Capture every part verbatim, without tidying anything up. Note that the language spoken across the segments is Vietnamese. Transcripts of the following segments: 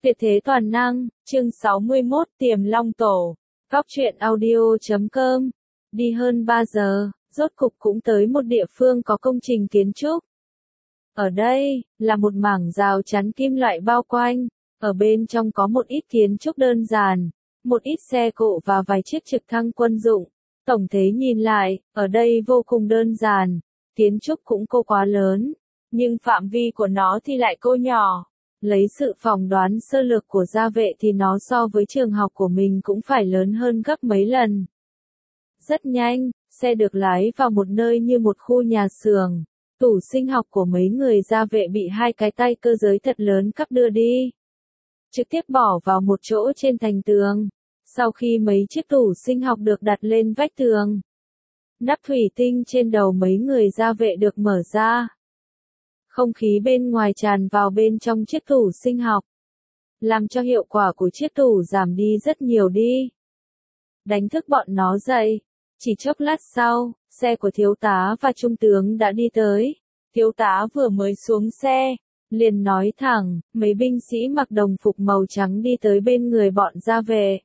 Tuyệt thế toàn năng, chương sáu mươi mốt Tiềm Long Tổ, Góc truyện audio chấm com. Đi hơn ba giờ, rốt cục cũng tới một địa phương có công trình kiến trúc. Ở đây, là một mảng rào chắn kim loại bao quanh, ở bên trong có một ít kiến trúc đơn giản, một ít xe cộ và vài chiếc trực thăng quân dụng. Tổng thể nhìn lại, ở đây vô cùng đơn giản, kiến trúc cũng cô quá lớn, nhưng phạm vi của nó thì lại cô nhỏ. Lấy sự phỏng đoán sơ lược của gia vệ thì nó so với trường học của mình cũng phải lớn hơn gấp mấy lần. Rất nhanh, xe được lái vào một nơi như một khu nhà xưởng. Tủ sinh học của mấy người gia vệ bị hai cái tay cơ giới thật lớn cắp đưa đi. Trực tiếp bỏ vào một chỗ trên thành tường. Sau khi mấy chiếc tủ sinh học được đặt lên vách tường, nắp thủy tinh trên đầu mấy người gia vệ được mở ra. Không khí bên ngoài tràn vào bên trong chiếc tủ sinh học, làm cho hiệu quả của chiếc tủ giảm đi rất nhiều đi. Đánh thức bọn nó dậy. Chỉ chốc lát sau, xe của thiếu tá và trung tướng đã đi tới. Thiếu tá vừa mới xuống xe, liền nói thẳng, mấy binh sĩ mặc đồng phục màu trắng đi tới bên người bọn gia vệ.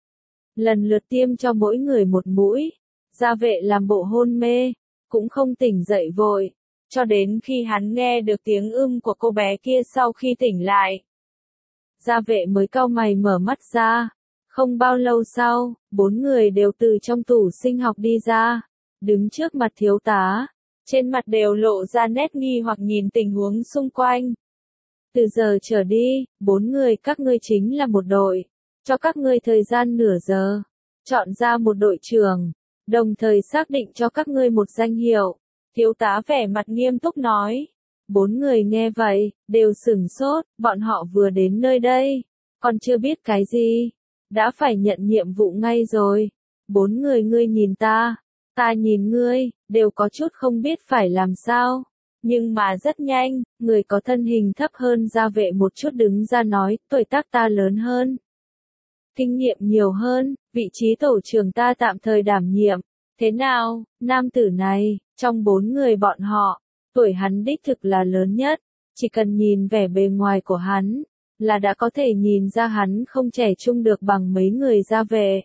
Lần lượt tiêm cho mỗi người một mũi. Gia vệ làm bộ hôn mê, cũng không tỉnh dậy vội. Cho đến khi hắn nghe được tiếng ưm của cô bé kia sau khi tỉnh lại. Gia vệ mới cau mày mở mắt ra. Không bao lâu sau, bốn người đều từ trong tủ sinh học đi ra, đứng trước mặt thiếu tá. Trên mặt đều lộ ra nét nghi hoặc nhìn tình huống xung quanh. Từ giờ trở đi, bốn người các ngươi chính là một đội. Cho các ngươi thời gian nửa giờ. Chọn ra một đội trưởng. Đồng thời xác định cho các ngươi một danh hiệu. Thiếu tá vẻ mặt nghiêm túc nói. Bốn người nghe vậy, đều sửng sốt, bọn họ vừa đến nơi đây, còn chưa biết cái gì, đã phải nhận nhiệm vụ ngay rồi. Bốn người ngươi nhìn ta, ta nhìn ngươi, đều có chút không biết phải làm sao. Nhưng mà rất nhanh, người có thân hình thấp hơn gia vệ một chút đứng ra nói, tuổi tác ta lớn hơn, kinh nghiệm nhiều hơn, vị trí tổ trưởng ta tạm thời đảm nhiệm. Thế nào, nam tử này, trong bốn người bọn họ, tuổi hắn đích thực là lớn nhất, chỉ cần nhìn vẻ bề ngoài của hắn, là đã có thể nhìn ra hắn không trẻ trung được bằng mấy người gia vệ.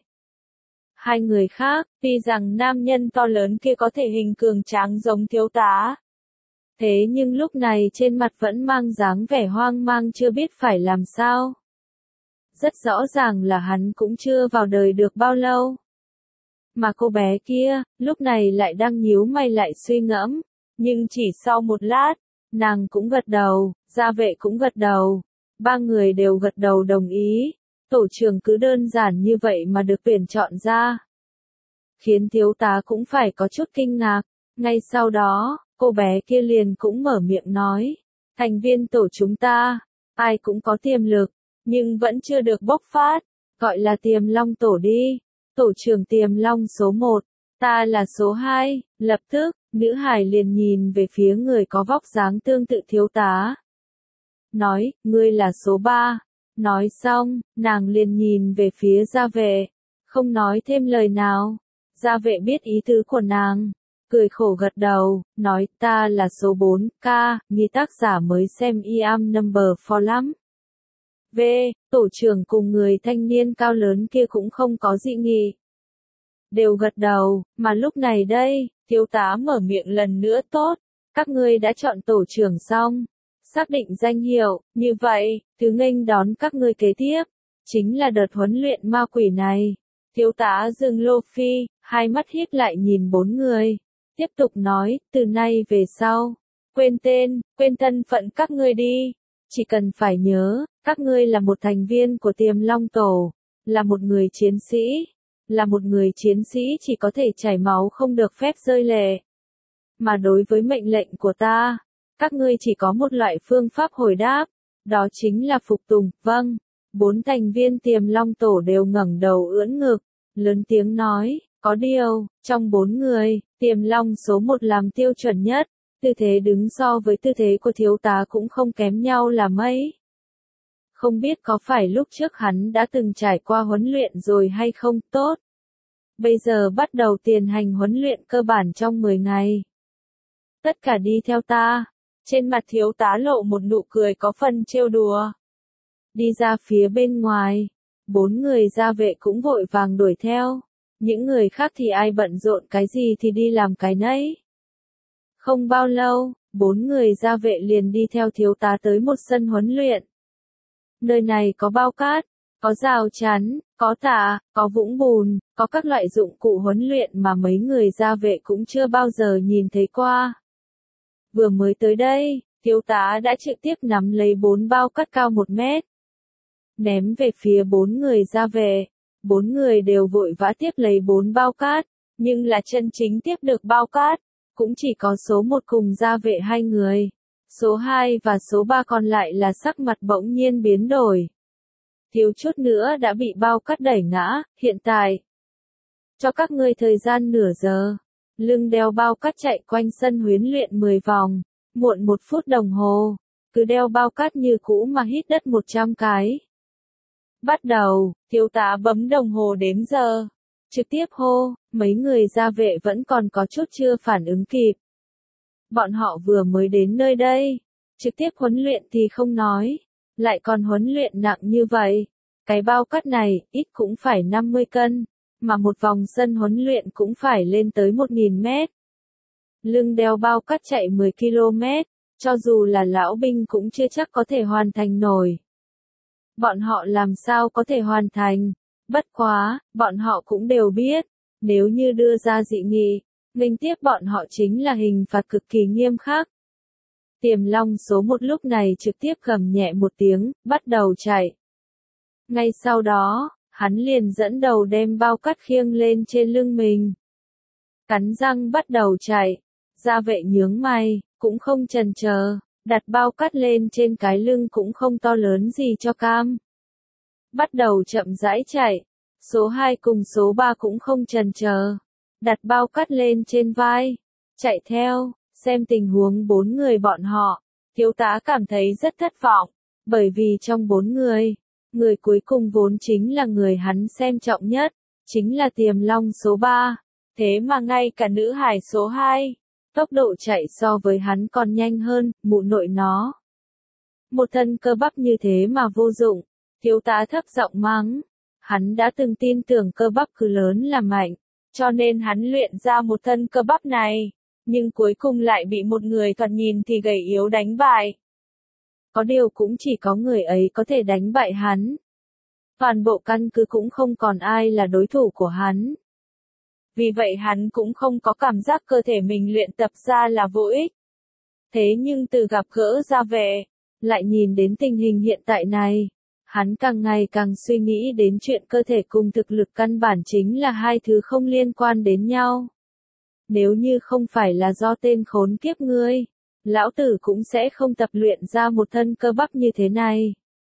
Hai người khác, tuy rằng nam nhân to lớn kia có thể hình cường tráng giống thiếu tá. Thế nhưng lúc này trên mặt vẫn mang dáng vẻ hoang mang chưa biết phải làm sao. Rất rõ ràng là hắn cũng chưa vào đời được bao lâu. Mà cô bé kia, lúc này lại đang nhíu mày lại suy ngẫm. Nhưng chỉ sau một lát, nàng cũng gật đầu, gia vệ cũng gật đầu. Ba người đều gật đầu đồng ý. Tổ trưởng cứ đơn giản như vậy mà được tuyển chọn ra. Khiến thiếu tá cũng phải có chút kinh ngạc. Ngay sau đó, cô bé kia liền cũng mở miệng nói. Thành viên tổ chúng ta, ai cũng có tiềm lực, nhưng vẫn chưa được bộc phát. Gọi là Tiềm Long Tổ đi. Tổ trưởng Tiềm Long số một, ta là số hai. Lập tức, nữ hải liền nhìn về phía người có vóc dáng tương tự thiếu tá. Nói, ngươi là số ba. Nói xong, nàng liền nhìn về phía gia vệ, không nói thêm lời nào. Gia vệ biết ý tứ của nàng, cười khổ gật đầu, nói, ta là số bốn, ca, nghi tác giả mới xem I am number four lắm. V, tổ trưởng cùng người thanh niên cao lớn kia cũng không có dị nghị. Đều gật đầu, mà lúc này đây, thiếu tá mở miệng lần nữa, tốt, các ngươi đã chọn tổ trưởng xong, xác định danh hiệu, như vậy, thứ nghênh đón các ngươi kế tiếp, chính là đợt huấn luyện ma quỷ này. Thiếu tá dừng lô phi, hai mắt híp lại nhìn bốn người, tiếp tục nói, từ nay về sau, quên tên, quên thân phận các ngươi đi, chỉ cần phải nhớ, các ngươi là một thành viên của Tiềm Long Tổ, là một người chiến sĩ. Là một người chiến sĩ chỉ có thể chảy máu không được phép rơi lệ. Mà đối với mệnh lệnh của ta, các ngươi chỉ có một loại phương pháp hồi đáp, đó chính là phục tùng. Vâng, bốn thành viên Tiềm Long Tổ đều ngẩng đầu ưỡn ngực, lớn tiếng nói, có điều, trong bốn người, Tiềm Long số một làm tiêu chuẩn nhất, tư thế đứng so với tư thế của thiếu tá cũng không kém nhau là mấy. Không biết có phải lúc trước hắn đã từng trải qua huấn luyện rồi hay không, tốt. Bây giờ bắt đầu tiến hành huấn luyện cơ bản trong mười ngày. Tất cả đi theo ta. Trên mặt thiếu tá lộ một nụ cười có phần trêu đùa. đi ra phía bên ngoài. Bốn người gia vệ cũng vội vàng đuổi theo. Những người khác thì ai bận rộn cái gì thì đi làm cái nấy. Không bao lâu, bốn người gia vệ liền đi theo thiếu tá tới một sân huấn luyện. Nơi này có bao cát, có rào chắn, có tạ, có vũng bùn, có các loại dụng cụ huấn luyện mà mấy người gia vệ cũng chưa bao giờ nhìn thấy qua. Vừa mới tới đây, thiếu tá đã trực tiếp nắm lấy bốn bao cát cao một mét. Ném về phía bốn người gia vệ. Bốn người đều vội vã tiếp lấy bốn bao cát, nhưng là chân chính tiếp được bao cát, cũng chỉ có số một cùng gia vệ hai người. Số hai và số ba còn lại là sắc mặt bỗng nhiên biến đổi. Thiếu chút nữa đã bị bao cát đẩy ngã, hiện tại. Cho các ngươi thời gian nửa giờ. Lưng đeo bao cát chạy quanh sân huấn luyện mười vòng, muộn một phút đồng hồ. Cứ đeo bao cát như cũ mà hít đất một trăm cái. Bắt đầu, thiếu tá bấm đồng hồ đếm giờ. Trực tiếp hô, mấy người gia vệ vẫn còn có chút chưa phản ứng kịp. Bọn họ vừa mới đến nơi đây. Trực tiếp huấn luyện thì không nói. Lại còn huấn luyện nặng như vậy. Cái bao cát này, ít cũng phải năm mươi cân. Mà một vòng sân huấn luyện cũng phải lên tới một nghìn mét. Lưng đeo bao cát chạy mười ki lô mét. Cho dù là lão binh cũng chưa chắc có thể hoàn thành nổi. Bọn họ làm sao có thể hoàn thành? Bất quá, bọn họ cũng đều biết, nếu như đưa ra dị nghị, nghênh tiếp bọn họ chính là hình phạt cực kỳ nghiêm khắc. Tiềm Long số một lúc này trực tiếp gầm nhẹ một tiếng, bắt đầu chạy. Ngay sau đó, hắn liền dẫn đầu đem bao cát khiêng lên trên lưng mình. Cắn răng bắt đầu chạy, gia vệ nhướng mày, cũng không chần chờ. Đặt bao cát lên trên cái lưng cũng không to lớn gì cho cam. Bắt đầu chậm rãi chạy. Số hai cùng số ba cũng không chần chờ. Đặt bao cát lên trên vai. Chạy theo, xem tình huống bốn người bọn họ. Thiếu tá cảm thấy rất thất vọng. Bởi vì trong bốn người, người cuối cùng vốn chính là người hắn xem trọng nhất. Chính là Tiềm Long số ba. Thế mà ngay cả nữ hải số hai. Tốc độ chạy so với hắn còn nhanh hơn, mụ nội nó. Một thân cơ bắp như thế mà vô dụng, thiếu tá thấp giọng mắng. Hắn đã từng tin tưởng cơ bắp cứ lớn là mạnh, cho nên hắn luyện ra một thân cơ bắp này, nhưng cuối cùng lại bị một người thoạt nhìn thì gầy yếu đánh bại. Có điều cũng chỉ có người ấy có thể đánh bại hắn. Toàn bộ căn cứ cũng không còn ai là đối thủ của hắn. Vì vậy hắn cũng không có cảm giác cơ thể mình luyện tập ra là vô ích. Thế nhưng từ gặp gỡ gia vệ, lại nhìn đến tình hình hiện tại này, hắn càng ngày càng suy nghĩ đến chuyện cơ thể cùng thực lực căn bản chính là hai thứ không liên quan đến nhau. Nếu như không phải là do tên khốn kiếp ngươi, lão tử cũng sẽ không tập luyện ra một thân cơ bắp như thế này.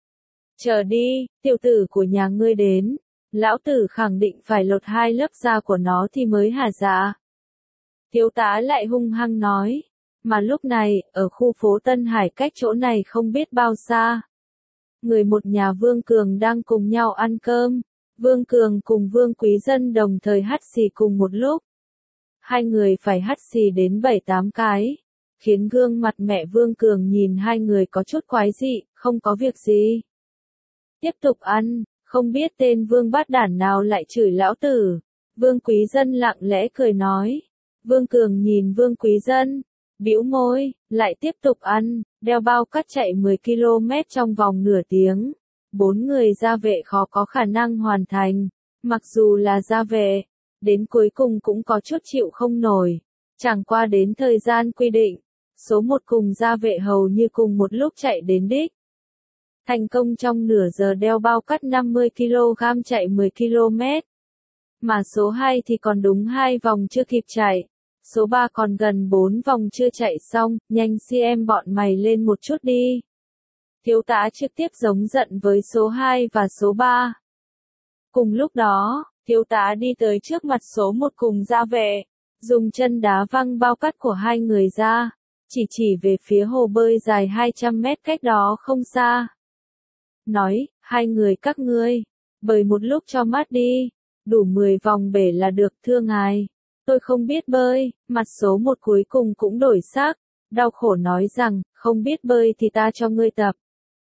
Chờ đi, tiểu tử của nhà ngươi đến. Lão tử khẳng định phải lột hai lớp da của nó thì mới hả dạ. Thiếu tá lại hung hăng nói. Mà lúc này, ở khu phố Tân Hải cách chỗ này không biết bao xa. Người một nhà Vương Cường đang cùng nhau ăn cơm. Vương Cường cùng Vương Quý Dân đồng thời hắt xì cùng một lúc. Hai người phải hắt xì đến bảy tám cái. Khiến gương mặt mẹ Vương Cường nhìn hai người có chút quái dị, không có việc gì. Tiếp tục ăn. Không biết tên Vương bát đản nào lại chửi lão tử. Vương Quý Dân lặng lẽ cười nói. Vương Cường nhìn Vương Quý Dân, bĩu môi, lại tiếp tục ăn, đeo bao cát chạy mười ki lô mét trong vòng nửa tiếng. Bốn người gia vệ khó có khả năng hoàn thành. Mặc dù là gia vệ, đến cuối cùng cũng có chút chịu không nổi. Chẳng qua đến thời gian quy định, số một cùng gia vệ hầu như cùng một lúc chạy đến đích. Thành công trong nửa giờ đeo bao cát năm mươi ki lô gam chạy mười ki lô mét. Mà số hai thì còn đúng hai vòng chưa kịp chạy. Số ba còn gần bốn vòng chưa chạy xong, nhanh xem bọn mày lên một chút đi. Thiếu tá trực tiếp giống giận với số hai và số ba. Cùng lúc đó, thiếu tá đi tới trước mặt số một cùng gia vệ, dùng chân đá văng bao cát của hai người ra, chỉ chỉ về phía hồ bơi dài hai trăm mét cách đó không xa. Nói, hai người các ngươi, bơi một lúc cho mát đi, đủ mười vòng bể là được thưa ngài. Tôi không biết bơi, mặt số một cuối cùng cũng đổi sắc, đau khổ nói rằng, không biết bơi thì ta cho ngươi tập.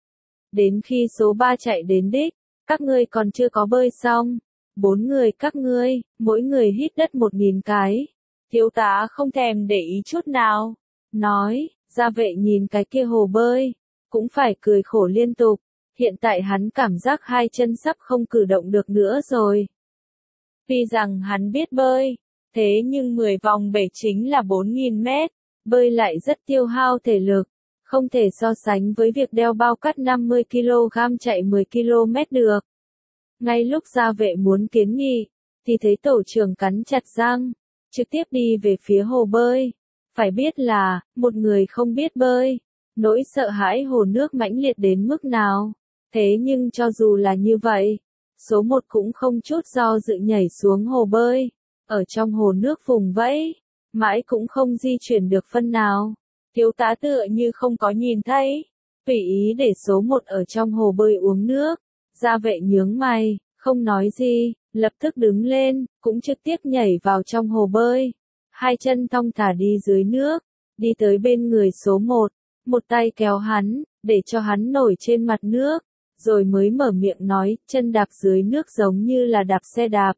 Đến khi số ba chạy đến đích, các ngươi còn chưa có bơi xong. Bốn người các ngươi, mỗi người hít đất một nghìn cái. Thiếu tá không thèm để ý chút nào. Nói, gia vệ nhìn cái kia hồ bơi, cũng phải cười khổ liên tục. Hiện tại hắn cảm giác hai chân sắp không cử động được nữa rồi. Tuy rằng hắn biết bơi, thế nhưng mười vòng bể chính là bốn nghìn mét, bơi lại rất tiêu hao thể lực, không thể so sánh với việc đeo bao cát năm mươi ki lô gam chạy mười ki lô mét được. Ngay lúc gia vệ muốn kiến nghị, thì thấy tổ trưởng cắn chặt răng, trực tiếp đi về phía hồ bơi. Phải biết là, một người không biết bơi, nỗi sợ hãi hồ nước mãnh liệt đến mức nào. Thế nhưng cho dù là như vậy, số một cũng không chút do dự nhảy xuống hồ bơi, ở trong hồ nước vùng vẫy, mãi cũng không di chuyển được phân nào. Thiếu tá tựa như không có nhìn thấy, tùy ý để số một ở trong hồ bơi uống nước. Gia vệ nhướng mày, không nói gì, lập tức đứng lên, cũng trực tiếp nhảy vào trong hồ bơi. Hai chân thong thả đi dưới nước, đi tới bên người số một, một tay kéo hắn, để cho hắn nổi trên mặt nước, rồi mới mở miệng nói, chân đạp dưới nước giống như là đạp xe đạp.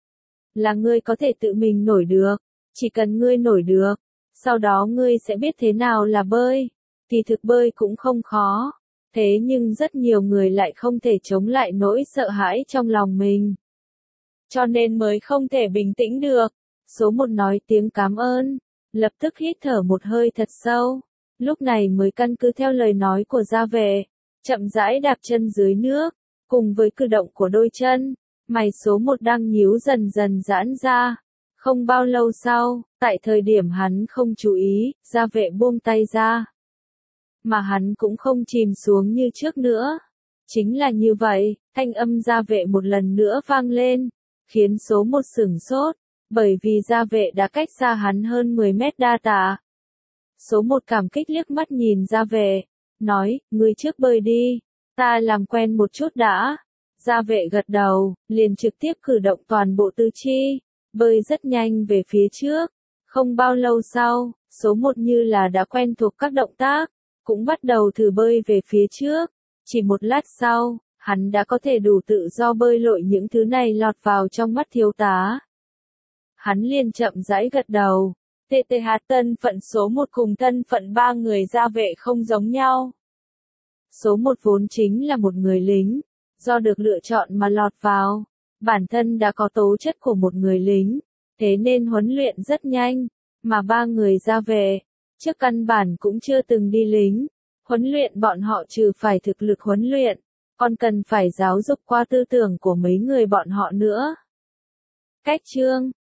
Là ngươi có thể tự mình nổi được, chỉ cần ngươi nổi được, sau đó ngươi sẽ biết thế nào là bơi. Thì thực bơi cũng không khó. Thế nhưng rất nhiều người lại không thể chống lại nỗi sợ hãi trong lòng mình. Cho nên mới không thể bình tĩnh được. Số một nói tiếng cảm ơn, lập tức hít thở một hơi thật sâu. Lúc này mới căn cứ theo lời nói của gia vệ, chậm rãi đạp chân dưới nước, cùng với cử động của đôi chân, mày số một đang nhíu dần dần giãn ra. Không bao lâu sau, tại thời điểm hắn không chú ý, gia vệ buông tay ra. Mà hắn cũng không chìm xuống như trước nữa. Chính là như vậy, thanh âm gia vệ một lần nữa vang lên, khiến số một sửng sốt, bởi vì gia vệ đã cách xa hắn hơn mười mét đa tạ. Số một cảm kích liếc mắt nhìn gia vệ, nói, ngươi trước bơi đi, ta làm quen một chút đã. Gia vệ gật đầu, liền trực tiếp cử động toàn bộ tứ chi, bơi rất nhanh về phía trước. Không bao lâu sau, số một như là đã quen thuộc các động tác, cũng bắt đầu thử bơi về phía trước. Chỉ một lát sau, hắn đã có thể đủ tự do bơi lội, những thứ này lọt vào trong mắt thiếu tá. Hắn liền chậm rãi gật đầu. tê tê hát thân phận số một cùng thân phận ba người gia vệ không giống nhau. Số một vốn chính là một người lính, do được lựa chọn mà lọt vào. Bản thân đã có tố chất của một người lính, thế nên huấn luyện rất nhanh, mà ba người gia vệ, trước căn bản cũng chưa từng đi lính. Huấn luyện bọn họ trừ phải thực lực huấn luyện, còn cần phải giáo dục qua tư tưởng của mấy người bọn họ nữa. Cách chương